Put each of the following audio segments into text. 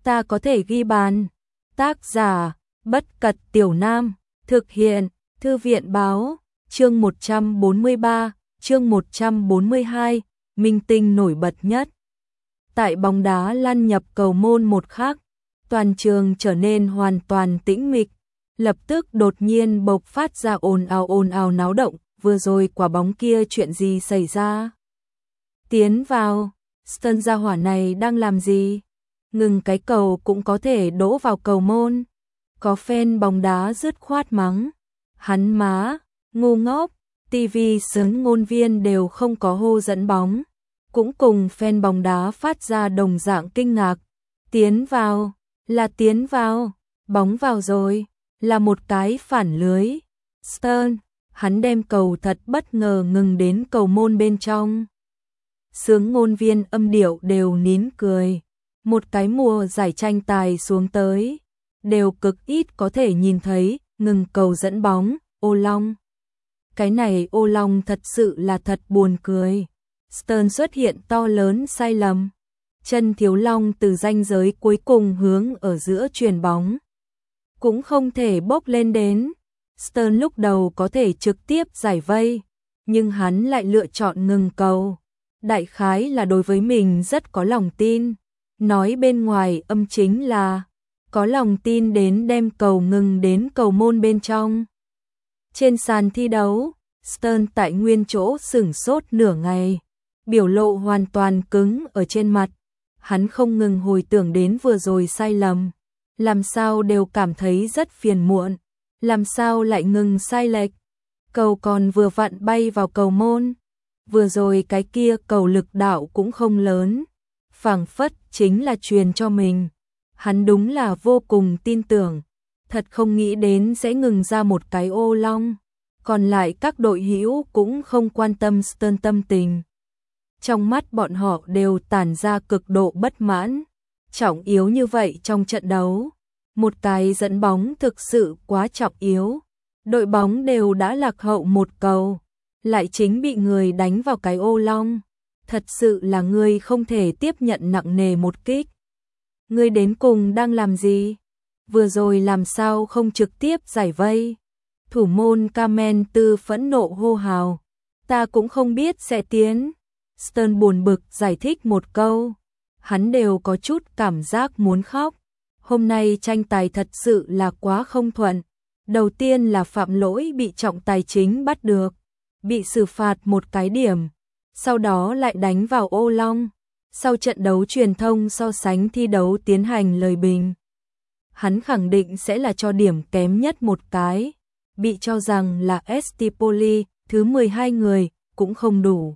ta có thể ghi bàn. Tác giả, Bất Cật Tiểu Nam, thực hiện, Thư viện báo, chương 143, chương 142, minh tinh nổi bật nhất. Tại bóng đá lăn nhập cầu môn một khắc, toàn trường trở nên hoàn toàn tĩnh mịch, lập tức đột nhiên bộc phát ra ồn ào náo động, vừa rồi quả bóng kia chuyện gì xảy ra? Tiến vào, Stern gia hỏa này đang làm gì? Ngừng cái cầu cũng có thể đỗ vào cầu môn. Có fan bóng đá dứt khoát mắng. Hắn má, ngu ngốc, TV sướng ngôn viên đều không có hô dẫn bóng. Cũng cùng fan bóng đá phát ra đồng dạng kinh ngạc. Tiến vào, là tiến vào, bóng vào rồi, là một cái phản lưới. Stern, hắn đem cầu thật bất ngờ ngừng đến cầu môn bên trong. Sướng ngôn viên âm điệu đều nín cười. Một cái mùa giải tranh tài xuống tới, đều cực ít có thể nhìn thấy ngừng cầu dẫn bóng, ô long. Cái này ô long thật sự là thật buồn cười. Stern xuất hiện to lớn sai lầm. Chân thiếu long từ ranh giới cuối cùng hướng ở giữa chuyền bóng. Cũng không thể bốc lên đến. Stern lúc đầu có thể trực tiếp giải vây, nhưng hắn lại lựa chọn ngừng cầu. Đại khái là đối với mình rất có lòng tin. Nói bên ngoài âm chính là có lòng tin đến đem cầu ngừng đến cầu môn bên trong. Trên sàn thi đấu, Stern tại nguyên chỗ sửng sốt nửa ngày, biểu lộ hoàn toàn cứng ở trên mặt. Hắn không ngừng hồi tưởng đến vừa rồi sai lầm, làm sao đều cảm thấy rất phiền muộn, làm sao lại ngừng sai lệch. Cầu còn vừa vặn bay vào cầu môn, vừa rồi cái kia cầu lực đạo cũng không lớn, phảng phất chính là truyền cho mình. Hắn đúng là vô cùng tin tưởng, thật không nghĩ đến sẽ ngừng ra một cái ô long. Còn lại các đội hữu cũng không quan tâm Stern tâm tình. Trong mắt bọn họ đều tản ra cực độ bất mãn. Trọng yếu như vậy trong trận đấu, một cái dẫn bóng thực sự quá trọng yếu. Đội bóng đều đã lạc hậu một cầu, lại chính bị người đánh vào cái ô long. Thật sự là ngươi không thể tiếp nhận nặng nề một kích. Ngươi đến cùng đang làm gì? Vừa rồi làm sao không trực tiếp giải vây? Thủ môn Kamen Tư phẫn nộ hô hào. Ta cũng không biết sẽ tiến. Stern buồn bực giải thích một câu. Hắn đều có chút cảm giác muốn khóc. Hôm nay tranh tài thật sự là quá không thuận. Đầu tiên là phạm lỗi bị trọng tài chính bắt được, bị xử phạt một cái điểm. Sau đó lại đánh vào ô long. Sau trận đấu truyền thông so sánh thi đấu tiến hành lời bình. Hắn khẳng định sẽ là cho điểm kém nhất một cái. Bị cho rằng là ST Poli, thứ 12 người, cũng không đủ.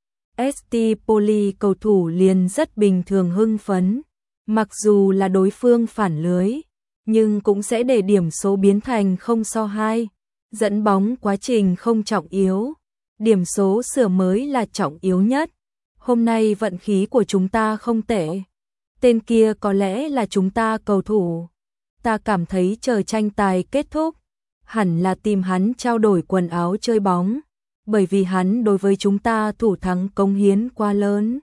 ST Poli cầu thủ liền rất bình thường hưng phấn. Mặc dù là đối phương phản lưới, nhưng cũng sẽ để điểm số biến thành 0-2. Dẫn bóng quá trình không trọng yếu. Điểm số sửa mới là trọng yếu nhất. Hôm nay vận khí của chúng ta không tệ. Tên kia có lẽ là chúng ta cầu thủ. Ta cảm thấy chờ tranh tài kết thúc, hẳn là tìm hắn trao đổi quần áo chơi bóng, bởi vì hắn đối với chúng ta thủ thắng cống hiến quá lớn.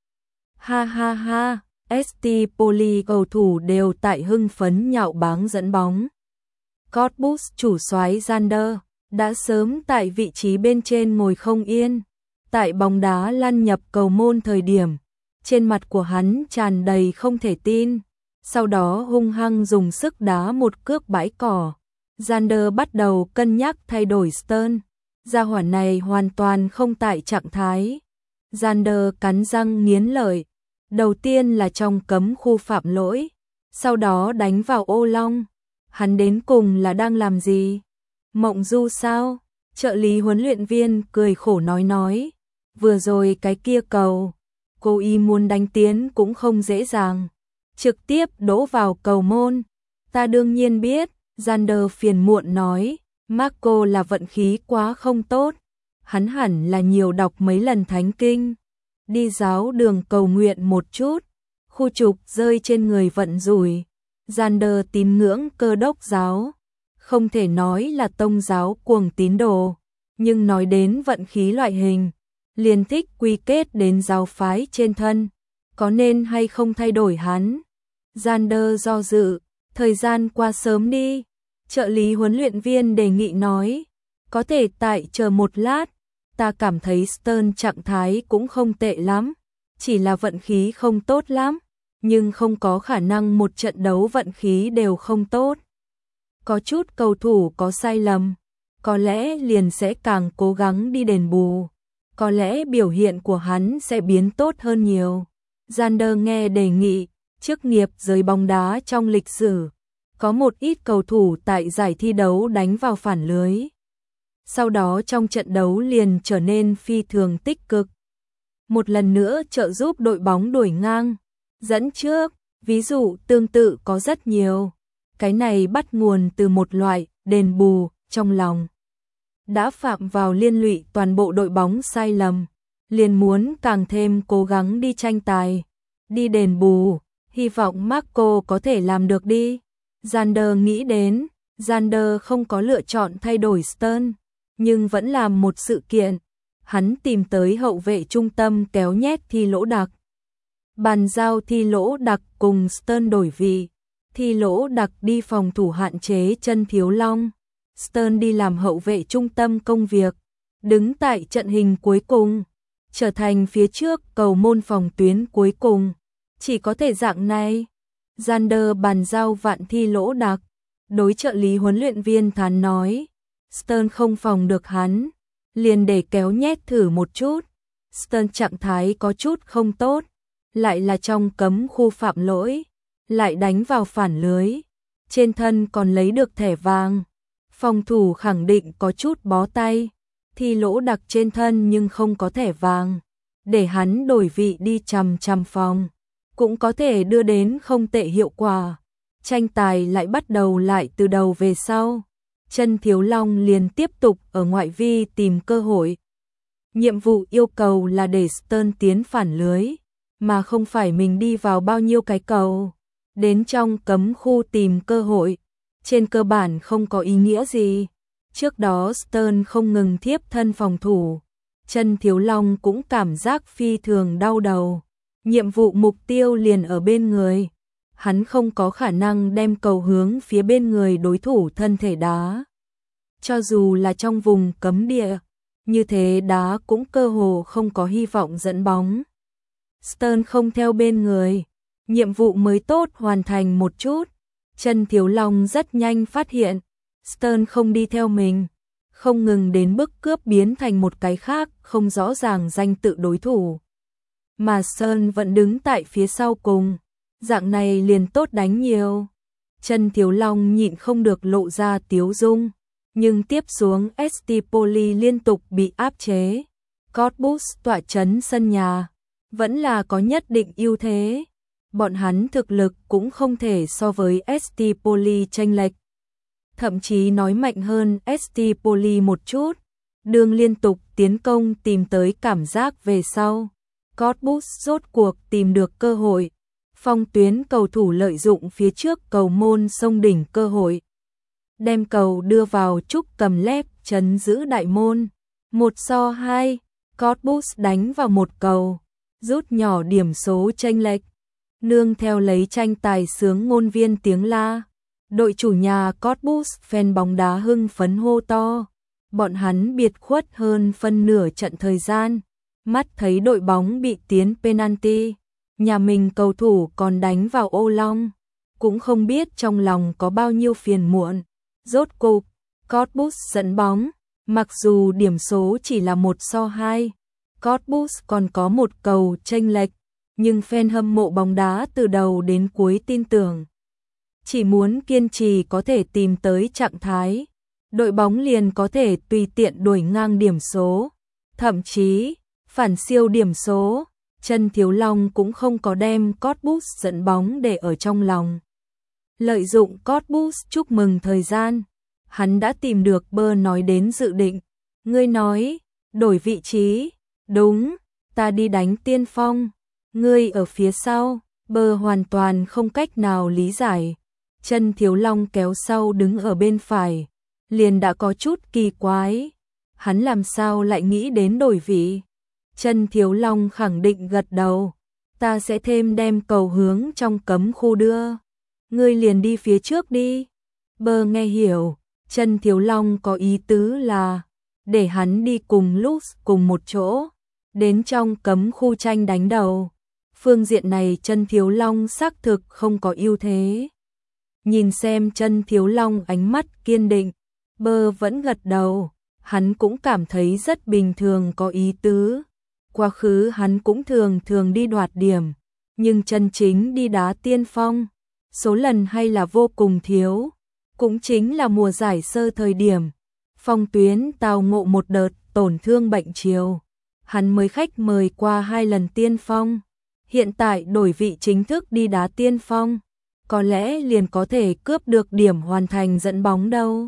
Ha ha ha, ST Poli cầu thủ đều tại hưng phấn nhạo báng dẫn bóng. Cottbus chủ soái Zander đã sớm tại vị trí bên trên ngồi không yên. Tại bóng đá lăn nhập cầu môn thời điểm, trên mặt của hắn tràn đầy không thể tin. Sau đó hung hăng dùng sức đá một cước bãi cỏ. Zander bắt đầu cân nhắc thay đổi Stern. Gia hỏa này hoàn toàn không tại trạng thái. Zander cắn răng nghiến lợi. Đầu tiên là trong cấm khu phạm lỗi, sau đó đánh vào ô long. Hắn đến cùng là đang làm gì? Mộng du sao? Trợ lý huấn luyện viên cười khổ nói. Vừa rồi cái kia cầu, cô y muốn đánh tiến cũng không dễ dàng. Trực tiếp đỗ vào cầu môn. Ta đương nhiên biết, Zander phiền muộn nói. Marco là vận khí quá không tốt. Hắn hẳn là nhiều đọc mấy lần thánh kinh. Đi giáo đường cầu nguyện một chút. Khu trục rơi trên người vận rủi. Zander tín ngưỡng Cơ đốc giáo. Không thể nói là tông giáo cuồng tín đồ. Nhưng nói đến vận khí loại hình, liền thích quy kết đến giáo phái trên thân. Có nên hay không thay đổi hắn? Xander do dự, thời gian qua sớm đi. Trợ lý huấn luyện viên đề nghị nói, có thể tại chờ một lát, ta cảm thấy Stern trạng thái cũng không tệ lắm, chỉ là vận khí không tốt lắm, nhưng không có khả năng một trận đấu vận khí đều không tốt. Có chút cầu thủ có sai lầm, có lẽ liền sẽ càng cố gắng đi đền bù, có lẽ biểu hiện của hắn sẽ biến tốt hơn nhiều. Xander nghe đề nghị, chức nghiệp giới bóng đá trong lịch sử, có một ít cầu thủ tại giải thi đấu đánh vào phản lưới. Sau đó trong trận đấu liền trở nên phi thường tích cực. Một lần nữa trợ giúp đội bóng đuổi ngang, dẫn trước, ví dụ tương tự có rất nhiều. Cái này bắt nguồn từ một loại đền bù trong lòng. Đã phạm vào liên lụy toàn bộ đội bóng sai lầm, liền muốn càng thêm cố gắng đi tranh tài, đi đền bù, hy vọng Marco có thể làm được đi. Xander nghĩ đến, Xander không có lựa chọn thay đổi Stern, nhưng vẫn làm một sự kiện. Hắn tìm tới hậu vệ trung tâm kéo nhét Thi Lỗ Đặc. Bàn giao Thi Lỗ Đặc cùng Stern đổi vị. Thi Lỗ Đặc đi phòng thủ hạn chế Chân Thiếu Long. Stern đi làm hậu vệ trung tâm công việc, đứng tại trận hình cuối cùng, trở thành phía trước cầu môn phòng tuyến cuối cùng. Chỉ có thể dạng này. Xander bàn giao Vạn Thi Lỗ Đặc, đối trợ lý huấn luyện viên thán nói, Stern không phòng được hắn, liền để kéo nhét thử một chút. Stern trạng thái có chút không tốt, lại là trong cấm khu phạm lỗi, lại đánh vào phản lưới, trên thân còn lấy được thẻ vàng. Phòng thủ khẳng định có chút bó tay, Thi Lỗ Đặc trên thân nhưng không có thẻ vàng, để hắn đổi vị đi chằm phòng, cũng có thể đưa đến không tệ hiệu quả. Tranh tài lại bắt đầu lại từ đầu về sau. Chân Thiếu Long liền tiếp tục ở ngoại vi tìm cơ hội. Nhiệm vụ yêu cầu là để Stern tiến phản lưới, mà không phải mình đi vào bao nhiêu cái cầu. Đến trong cấm khu tìm cơ hội, trên cơ bản không có ý nghĩa gì. Trước đó Stern không ngừng thiếp thân phòng thủ, Chân Thiếu Long cũng cảm giác phi thường đau đầu. Nhiệm vụ mục tiêu liền ở bên người, hắn không có khả năng đem cầu hướng phía bên người đối thủ thân thể đá. Cho dù là trong vùng cấm địa, như thế đá cũng cơ hồ không có hy vọng dẫn bóng. Stern không theo bên người, nhiệm vụ mới tốt hoàn thành một chút. Chân Thiếu Long rất nhanh phát hiện, Stern không đi theo mình, không ngừng đến bước cướp biến thành một cái khác không rõ ràng danh tự đối thủ. Mà Stern vẫn đứng tại phía sau cùng, dạng này liền tốt đánh nhiều. Chân Thiếu Long nhịn không được lộ ra tiếu dung, nhưng tiếp xuống Stipoli liên tục bị áp chế. Cottbus tọa trấn sân nhà, vẫn là có nhất định ưu thế. Bọn hắn thực lực cũng không thể so với Stipoli chênh lệch. Thậm chí nói mạnh hơn Stipoli một chút. Đường liên tục tiến công tìm tới cảm giác về sau. Cottbus rốt cuộc tìm được cơ hội. Phong tuyến cầu thủ lợi dụng phía trước cầu môn sông đỉnh cơ hội, đem cầu đưa vào Trúc Cầm Lép trấn giữ đại môn. 1-2, Cottbus đánh vào một cầu, rút nhỏ điểm số chênh lệch. Nương theo lấy tranh tài sướng ngôn viên tiếng la, đội chủ nhà Cottbus fan bóng đá hưng phấn hô to. Bọn hắn biệt khuất hơn phân nửa trận thời gian, mắt thấy đội bóng bị tiến penalty, nhà mình cầu thủ còn đánh vào ô long, cũng không biết trong lòng có bao nhiêu phiền muộn. Rốt cục, Cottbus dẫn bóng, mặc dù điểm số chỉ là 1-2, Cottbus còn có một cầu chênh lệch, nhưng fan hâm mộ bóng đá từ đầu đến cuối tin tưởng. Chỉ muốn kiên trì có thể tìm tới trạng thái, đội bóng liền có thể tùy tiện đuổi ngang điểm số, thậm chí phản siêu điểm số. Chân Thiếu Long cũng không có đem Cottbus dẫn bóng để ở trong lòng. Lợi dụng Cottbus chúc mừng thời gian, hắn đã tìm được Bơ nói đến dự định. Ngươi nói, đổi vị trí, đúng, ta đi đánh tiên phong, ngươi ở phía sau. Bơ hoàn toàn không cách nào lý giải. Chân Thiếu Long kéo sau đứng ở bên phải, liền đã có chút kỳ quái. Hắn làm sao lại nghĩ đến đổi vị? Chân Thiếu Long khẳng định gật đầu. ta sẽ thêm đem cầu hướng trong cấm khu đưa. Ngươi liền đi phía trước đi. Bơ nghe hiểu, Chân Thiếu Long có ý tứ là để hắn đi cùng Lux cùng một chỗ, đến trong cấm khu tranh đánh đầu. Phương diện này Chân Thiếu Long xác thực không có ưu thế. Nhìn xem Chân Thiếu Long ánh mắt kiên định, Bơ vẫn gật đầu, hắn cũng cảm thấy rất bình thường có ý tứ. Quá khứ hắn cũng thường thường đi đoạt điểm, nhưng chân chính đi đá tiên phong, số lần hay là vô cùng thiếu. Cũng chính là mùa giải sơ thời điểm, Phong Tuyến tao ngộ một đợt tổn thương bệnh chiều, hắn mới khách mời qua 2 lần tiên phong. Hiện tại đổi vị chính thức đi đá tiên phong, có lẽ liền có thể cướp được điểm hoàn thành dẫn bóng đâu.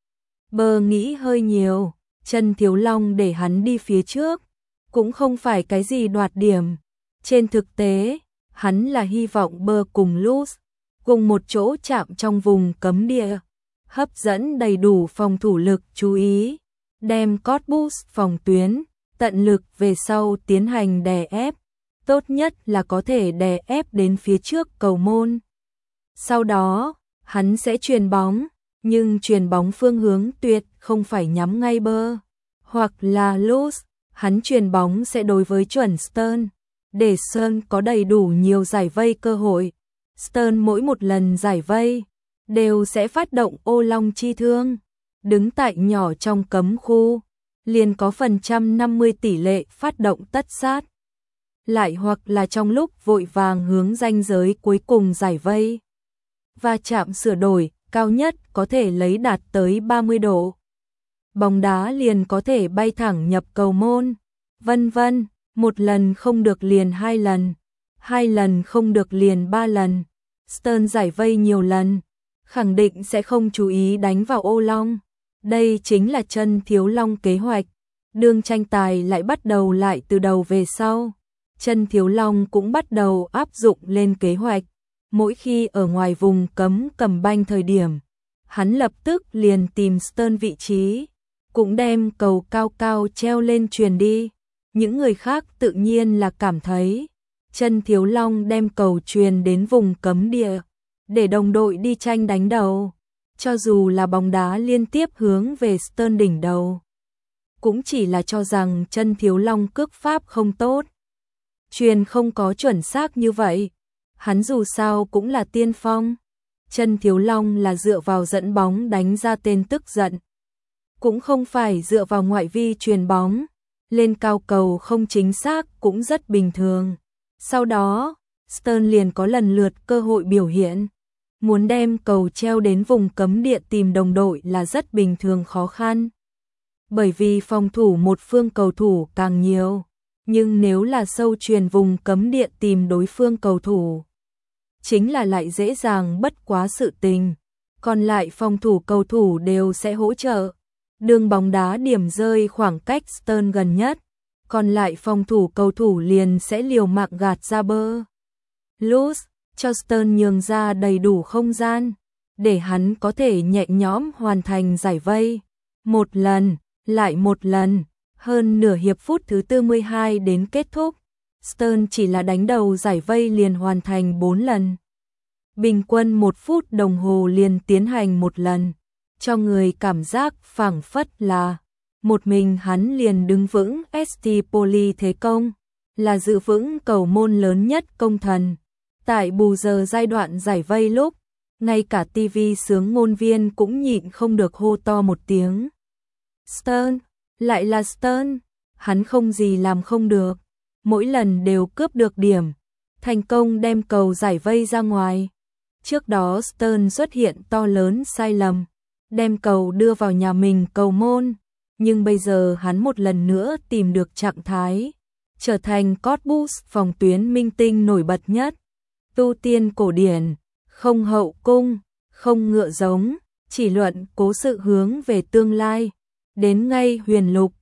Bơ nghĩ hơi nhiều, Chân Thiếu Long để hắn đi phía trước, cũng không phải cái gì đoạt điểm. Trên thực tế, hắn là hy vọng Bơ cùng Luz cùng một chỗ chạm trong vùng cấm địa, hấp dẫn đầy đủ phòng thủ lực chú ý, đem Corpus phòng tuyến, tận lực về sau tiến hành đè ép, tốt nhất là có thể đè ép đến phía trước cầu môn. Sau đó, hắn sẽ chuyền bóng, nhưng chuyền bóng phương hướng tuyệt không phải nhắm ngay Bơ, hoặc là Luz, hắn chuyền bóng sẽ đối với chuẩn Stern, để Stern có đầy đủ nhiều giải vây cơ hội. Stern mỗi một lần giải vây, đều sẽ phát động ô long chi thương, đứng tại nhỏ trong cấm khu, liền có phần 150 tỷ lệ phát động tất sát. Lại hoặc là trong lúc vội vàng hướng ranh giới cuối cùng giải vây, và chạm sửa đổi, cao nhất có thể lấy đạt tới 30 độ. Bóng đá liền có thể bay thẳng nhập cầu môn, vân vân, một lần không được liền 2 lần, 2 lần không được liền 3 lần. Stern giải vây nhiều lần, khẳng định sẽ không chú ý đánh vào ô long. Đây chính là Chân Thiếu Long kế hoạch. Đường tranh tài lại bắt đầu lại từ đầu về sau. Chân Thiếu Long cũng bắt đầu áp dụng lên kế hoạch. Mỗi khi ở ngoài vùng cấm cầm banh thời điểm, hắn lập tức liền tìm Stern vị trí, cũng đem cầu cao cao treo lên truyền đi. Những người khác tự nhiên là cảm thấy Chân Thiếu Long đem cầu truyền đến vùng cấm địa, để đồng đội đi tranh đánh đầu. Cho dù là bóng đá liên tiếp hướng về Stern đỉnh đầu, cũng chỉ là cho rằng Chân Thiếu Long cước pháp không tốt, truyền không có chuẩn xác như vậy. Hắn dù sao cũng là tiên phong. Chân Thiếu Long là dựa vào dẫn bóng đánh ra tên tức giận, cũng không phải dựa vào ngoại vi truyền bóng. Lên cao cầu không chính xác cũng rất bình thường. Sau đó, Stern liền có lần lượt cơ hội biểu hiện. Muốn đem cầu treo đến vùng cấm địa tìm đồng đội là rất bình thường khó khăn. Bởi vì phòng thủ một phương cầu thủ càng nhiều, nhưng nếu là sâu truyền vùng cấm địa tìm đối phương cầu thủ, chính là lại dễ dàng bất quá sự tình. Còn lại phòng thủ cầu thủ đều sẽ hỗ trợ. Đường bóng đá điểm rơi khoảng cách Stern gần nhất, còn lại phòng thủ cầu thủ liền sẽ liều mạng gạt ra Bơ. Luz cho Stern nhường ra đầy đủ không gian, để hắn có thể nhẹ nhõm hoàn thành giải vây. Một lần, lại một lần, hơn nửa hiệp phút thứ 42 đến kết thúc, Stern chỉ là đánh đầu giải vây liền hoàn thành 4 lần. Bình quân 1 phút đồng hồ liền tiến hành một lần, cho người cảm giác phảng phất là một mình hắn liền đứng vững ST Poli thế công, là giữ vững cầu môn lớn nhất công thần. Tại bù giờ giai đoạn giải vây lúc, ngay cả TV sướng ngôn viên cũng nhịn không được hô to một tiếng. Stern, lại là Stern, hắn không gì làm không được, mỗi lần đều cướp được điểm, thành công đem cầu giải vây ra ngoài. Trước đó Stern xuất hiện to lớn sai lầm, đem cầu đưa vào nhà mình cầu môn, nhưng bây giờ hắn một lần nữa tìm được trạng thái, trở thành Corpus phòng tuyến minh tinh nổi bật nhất. Tu tiên cổ điển, không hậu cung, không ngựa giống, chỉ luận cố sự hướng về tương lai, đến ngay huyền lục,